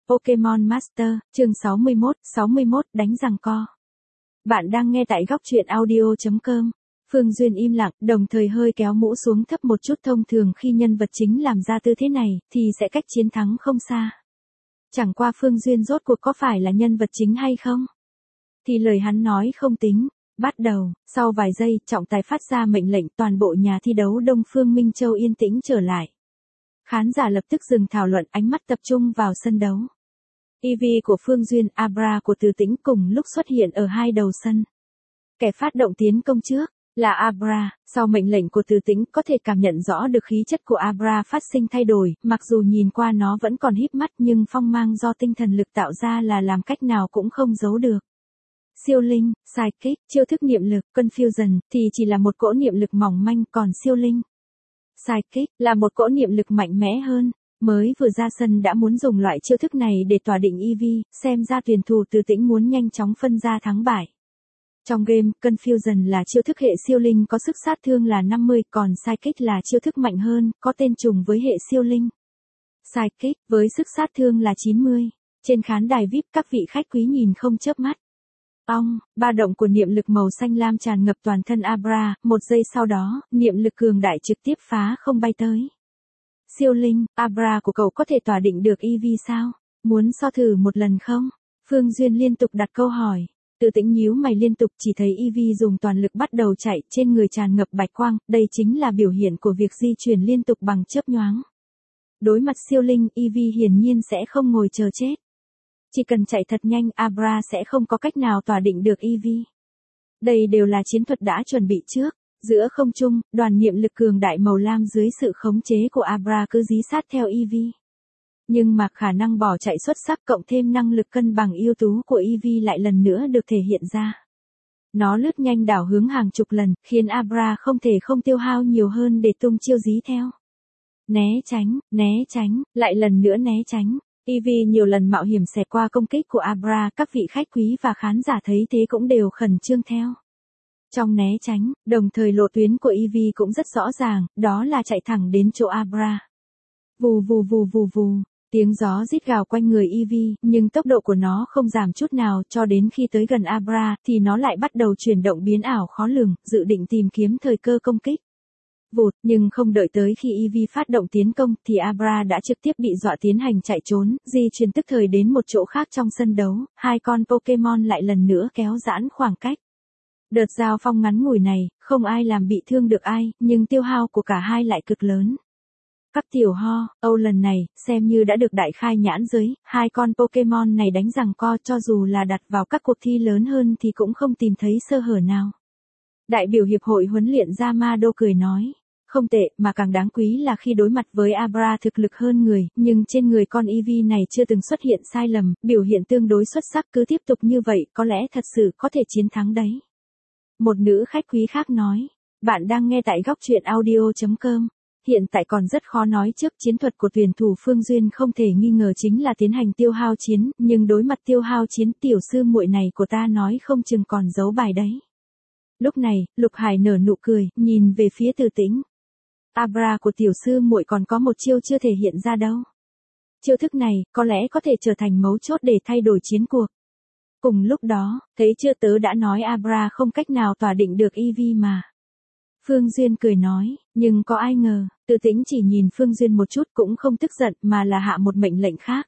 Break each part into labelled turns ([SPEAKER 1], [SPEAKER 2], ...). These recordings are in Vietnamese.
[SPEAKER 1] Pokemon Master, chương 61, đánh giằng co. Bạn đang nghe tại góc truyện audio.com. Phương Duyên im lặng, đồng thời hơi kéo mũ xuống thấp một chút. Thông thường khi nhân vật chính làm ra tư thế này, thì sẽ cách chiến thắng không xa. Chẳng qua Phương Duyên rốt cuộc có phải là nhân vật chính hay không? Thì lời hắn nói không tính. Bắt đầu, sau vài giây, trọng tài phát ra mệnh lệnh, toàn bộ nhà thi đấu Đông Phương Minh Châu yên tĩnh trở lại. Khán giả lập tức dừng thảo luận, ánh mắt tập trung vào sân đấu. Eevee của Phương Duyên, Abra của Từ Tĩnh cùng lúc xuất hiện ở hai đầu sân. Kẻ phát động tiến công trước là Abra, sau mệnh lệnh của Từ Tĩnh có thể cảm nhận rõ được khí chất của Abra phát sinh thay đổi, mặc dù nhìn qua nó vẫn còn híp mắt nhưng phong mang do tinh thần lực tạo ra là làm cách nào cũng không giấu được. Siêu linh, Psychic, chiêu thức niệm lực, Confusion thì chỉ là một cỗ niệm lực mỏng manh, còn siêu linh, Psychic là một cỗ niệm lực mạnh mẽ hơn. Mới vừa ra sân đã muốn dùng loại chiêu thức này để tỏa định Eevee, xem ra tuyển thủ Từ Tĩnh muốn nhanh chóng phân ra thắng bại. Trong game, Confusion là chiêu thức hệ siêu linh có sức sát thương là 50, còn Psychic là chiêu thức mạnh hơn, có tên trùng với hệ siêu linh. Psychic, với sức sát thương là 90. Trên khán đài VIP, các vị khách quý nhìn không chớp mắt. Ba động của niệm lực màu xanh lam tràn ngập toàn thân Abra, một giây sau đó, niệm lực cường đại trực tiếp phá không bay tới. Siêu linh, Abra của cậu có thể tỏa định được Eevee sao? Muốn so thử một lần không? Phương Duyên liên tục đặt câu hỏi. Từ Tĩnh nhíu mày liên tục, chỉ thấy Eevee dùng toàn lực bắt đầu chạy, trên người tràn ngập bạch quang, đây chính là biểu hiện của việc di chuyển liên tục bằng chớp nhoáng. Đối mặt siêu linh, Eevee hiển nhiên sẽ không ngồi chờ chết. Chỉ cần chạy thật nhanh, Abra sẽ không có cách nào tỏa định được Eevee. Đây đều là chiến thuật đã chuẩn bị trước. Giữa không trung, đoàn niệm lực cường đại màu lam dưới sự khống chế của Abra cứ dí sát theo Eevee. Nhưng mà khả năng bỏ chạy xuất sắc cộng thêm năng lực cân bằng ưu tú của Eevee lại lần nữa được thể hiện ra. Nó lướt nhanh đảo hướng hàng chục lần, khiến Abra không thể không tiêu hao nhiều hơn để tung chiêu dí theo. Né tránh, lại lần nữa né tránh. Eevee nhiều lần mạo hiểm xẹt qua công kích của Abra, các vị khách quý và khán giả thấy thế cũng đều khẩn trương theo. Trong né tránh, đồng thời lộ tuyến của Eevee cũng rất rõ ràng, đó là chạy thẳng đến chỗ Abra. Vù, tiếng gió rít gào quanh người Eevee, nhưng tốc độ của nó không giảm chút nào, cho đến khi tới gần Abra, thì nó lại bắt đầu chuyển động biến ảo khó lường, dự định tìm kiếm thời cơ công kích. Nhưng không đợi tới khi Eevee phát động tiến công, thì Abra đã trực tiếp bị dọa tiến hành chạy trốn, di chuyển tức thời đến một chỗ khác trong sân đấu, hai con Pokemon lại lần nữa kéo giãn khoảng cách. Đợt giao phong ngắn ngủi này, không ai làm bị thương được ai, nhưng tiêu hao của cả hai lại cực lớn. Các tiểu ho, lần này, xem như đã được đại khai nhãn giới, hai con Pokemon này đánh giằng co, cho dù là đặt vào các cuộc thi lớn hơn thì cũng không tìm thấy sơ hở nào. Đại biểu hiệp hội huấn luyện Yamado cười nói, không tệ, mà càng đáng quý là khi đối mặt với Abra thực lực hơn người, nhưng trên người con Eevee này chưa từng xuất hiện sai lầm, biểu hiện tương đối xuất sắc, cứ tiếp tục như vậy, có lẽ thật sự có thể chiến thắng đấy. Một nữ khách quý khác nói, bạn đang nghe tại góc truyện audio.com. Hiện tại còn rất khó nói trước, chiến thuật của tuyển thủ Phương Duyên không thể nghi ngờ chính là tiến hành tiêu hao chiến, nhưng đối mặt tiêu hao chiến, tiểu sư muội này của ta nói không chừng còn giấu bài đấy. Lúc này, Lục Hải nở nụ cười, nhìn về phía Từ Tĩnh. Abra của tiểu sư muội còn có một chiêu chưa thể hiện ra đâu. Chiêu thức này, có lẽ có thể trở thành mấu chốt để thay đổi chiến cuộc. Cùng lúc đó, thấy chưa, tớ đã nói Abra không cách nào tỏa định được Eevee mà. Phương Duyên cười nói, nhưng có ai ngờ, Từ Tĩnh chỉ nhìn Phương Duyên một chút cũng không tức giận mà là hạ một mệnh lệnh khác.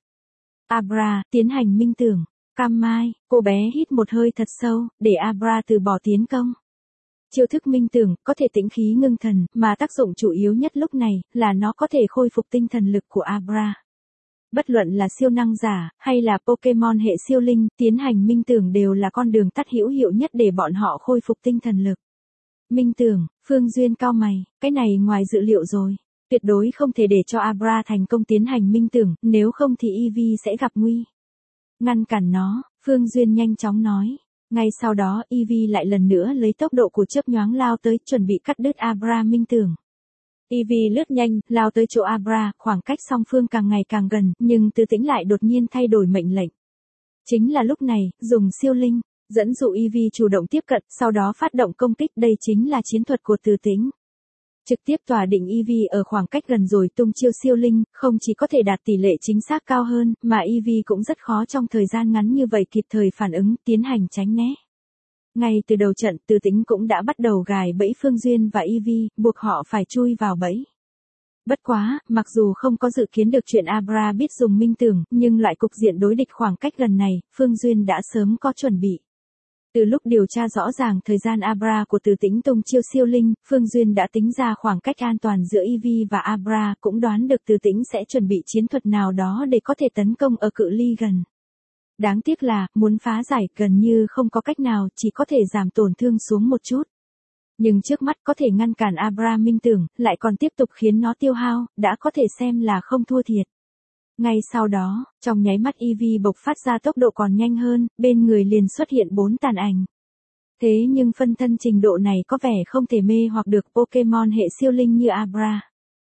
[SPEAKER 1] Abra, tiến hành minh tưởng. Cam Mai, cô bé hít một hơi thật sâu, để Abra từ bỏ tiến công. Chiêu thức minh tưởng, có thể tĩnh khí ngưng thần, mà tác dụng chủ yếu nhất lúc này, là nó có thể khôi phục tinh thần lực của Abra. Bất luận là siêu năng giả, hay là Pokemon hệ siêu linh, tiến hành minh tưởng đều là con đường tắt hữu hiệu nhất để bọn họ khôi phục tinh thần lực. Minh tưởng, Phương Duyên cau mày, cái này ngoài dự liệu rồi. Tuyệt đối không thể để cho Abra thành công tiến hành minh tưởng, nếu không thì Eevee sẽ gặp nguy. Ngăn cản nó, Phương Duyên nhanh chóng nói. Ngay sau đó, Eevee lại lần nữa lấy tốc độ của chớp nhoáng lao tới, chuẩn bị cắt đứt Abra minh tưởng. Eevee lướt nhanh, lao tới chỗ Abra, khoảng cách song phương càng ngày càng gần, nhưng Từ Tĩnh lại đột nhiên thay đổi mệnh lệnh. Chính là lúc này, dùng siêu linh, dẫn dụ Eevee chủ động tiếp cận, sau đó phát động công kích, đây chính là chiến thuật của Từ Tĩnh. Trực tiếp tỏa định EV ở khoảng cách gần rồi tung chiêu siêu linh, không chỉ có thể đạt tỷ lệ chính xác cao hơn, mà EV cũng rất khó trong thời gian ngắn như vậy kịp thời phản ứng, tiến hành tránh né. Ngay từ đầu trận, Từ Tĩnh cũng đã bắt đầu gài bẫy Phương Duyên và EV, buộc họ phải chui vào bẫy. Bất quá, mặc dù không có dự kiến được chuyện Abra biết dùng minh tưởng, nhưng loại cục diện đối địch khoảng cách gần này, Phương Duyên đã sớm có chuẩn bị. Từ lúc điều tra rõ ràng thời gian Abra của Từ Tĩnh tung chiêu siêu linh, Phương Duyên đã tính ra khoảng cách an toàn giữa EV và Abra, cũng đoán được Từ Tĩnh sẽ chuẩn bị chiến thuật nào đó để có thể tấn công ở cự ly gần. Đáng tiếc là, muốn phá giải gần như không có cách nào, chỉ có thể giảm tổn thương xuống một chút. Nhưng trước mắt có thể ngăn cản Abra minh tưởng, lại còn tiếp tục khiến nó tiêu hao, đã có thể xem là không thua thiệt. Ngay sau đó, trong nháy mắt EV bộc phát ra tốc độ còn nhanh hơn, bên người liền xuất hiện 4 tàn ảnh. Thế nhưng phân thân trình độ này có vẻ không thể mê hoặc được Pokemon hệ siêu linh như Abra.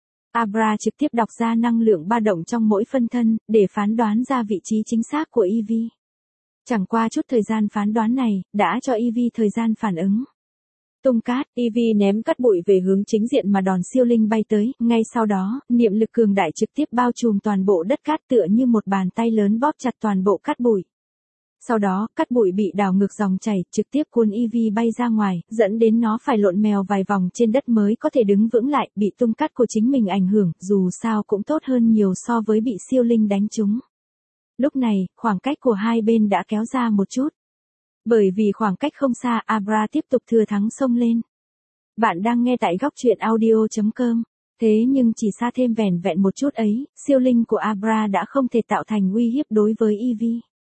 [SPEAKER 1] Abra trực tiếp đọc ra năng lượng ba động trong mỗi phân thân, để phán đoán ra vị trí chính xác của EV. Chẳng qua chút thời gian phán đoán này, đã cho EV thời gian phản ứng. Tung cát, EV ném cát bụi về hướng chính diện mà đòn siêu linh bay tới, ngay sau đó, niệm lực cường đại trực tiếp bao trùm toàn bộ đất cát tựa như một bàn tay lớn bóp chặt toàn bộ cát bụi. Sau đó, cát bụi bị đảo ngược dòng chảy, trực tiếp cuốn EV bay ra ngoài, dẫn đến nó phải lộn mèo vài vòng trên đất mới có thể đứng vững lại, bị tung cát của chính mình ảnh hưởng, dù sao cũng tốt hơn nhiều so với bị siêu linh đánh trúng. Lúc này, khoảng cách của hai bên đã kéo ra một chút. Bởi vì khoảng cách không xa, Abra tiếp tục thừa thắng xông lên. Bạn đang nghe tại góc truyện audio.com. Thế nhưng chỉ xa thêm vẻn vẹn một chút ấy, siêu linh của Abra đã không thể tạo thành uy hiếp đối với EV.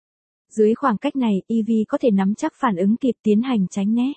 [SPEAKER 1] Dưới khoảng cách này, EV có thể nắm chắc phản ứng kịp tiến hành tránh né.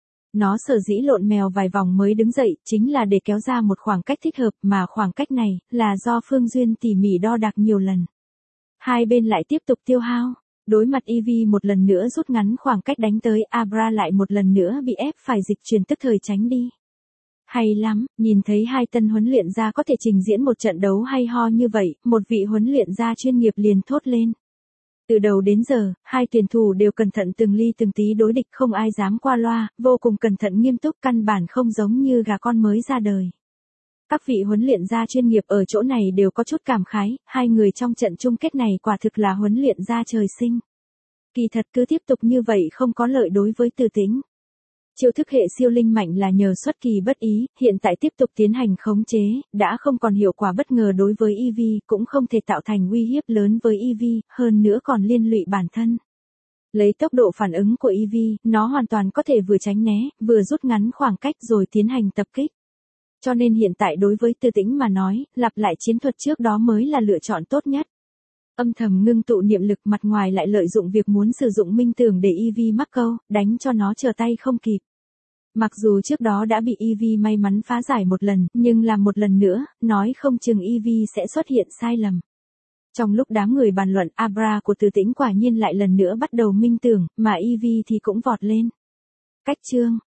[SPEAKER 1] Nó sở dĩ lộn mèo vài vòng mới đứng dậy, chính là để kéo ra một khoảng cách thích hợp, mà khoảng cách này, là do Phương Duyên tỉ mỉ đo đạc nhiều lần. Hai bên lại tiếp tục tiêu hao. Đối mặt EV một lần nữa rút ngắn khoảng cách đánh tới, Abra lại một lần nữa bị ép phải dịch chuyển tức thời tránh đi. Hay lắm, nhìn thấy hai tân huấn luyện gia có thể trình diễn một trận đấu hay ho như vậy, một vị huấn luyện gia chuyên nghiệp liền thốt lên. Từ đầu đến giờ, hai tuyển thủ đều cẩn thận từng ly từng tí đối địch, không ai dám qua loa, vô cùng cẩn thận nghiêm túc, căn bản không giống như gà con mới ra đời. Các vị huấn luyện gia chuyên nghiệp ở chỗ này đều có chút cảm khái, hai người trong trận chung kết này quả thực là huấn luyện gia trời sinh. Kỳ thật cứ tiếp tục như vậy không có lợi đối với Từ Tĩnh. Chiêu thức hệ siêu linh mạnh là nhờ xuất kỳ bất ý, hiện tại tiếp tục tiến hành khống chế, đã không còn hiệu quả bất ngờ đối với EV, cũng không thể tạo thành uy hiếp lớn với EV, hơn nữa còn liên lụy bản thân. Lấy tốc độ phản ứng của EV, nó hoàn toàn có thể vừa tránh né, vừa rút ngắn khoảng cách rồi tiến hành tập kích. Cho nên hiện tại đối với Từ Tĩnh mà nói, lặp lại chiến thuật trước đó mới là lựa chọn tốt nhất. Âm thầm ngưng tụ niệm lực, mặt ngoài lại lợi dụng việc muốn sử dụng minh tưởng để EV mắc câu, đánh cho nó trở tay không kịp. Mặc dù trước đó đã bị EV may mắn phá giải một lần, nhưng làm một lần nữa, nói không chừng EV sẽ xuất hiện sai lầm. Trong lúc đám người bàn luận, Abra của Từ Tĩnh quả nhiên lại lần nữa bắt đầu minh tưởng, mà EV thì cũng vọt lên. Cách chương